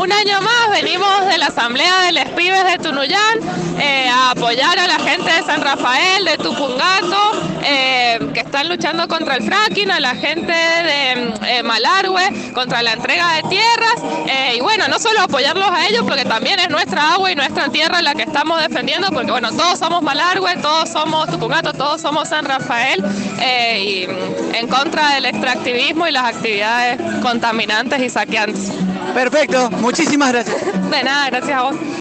un año más venimos de la Asamblea de los Pibes de Tunuyán a apoyar a la gente de San Rafael, de Tupungato, que están luchando contra el fracking, a la gente de Malargüe, contra la entrega de tierras, y bueno, no solo apoyarlos a ellos, porque también es nuestra agua y nuestra tierra la que estamos defendiendo, porque bueno, todos somos Malargüe, todos somos Tupungato, todos somos San Rafael, y en contra del extractivismo y las actividades contaminantes y saqueantes. Perfecto, muchísimas gracias. De nada, gracias a vos.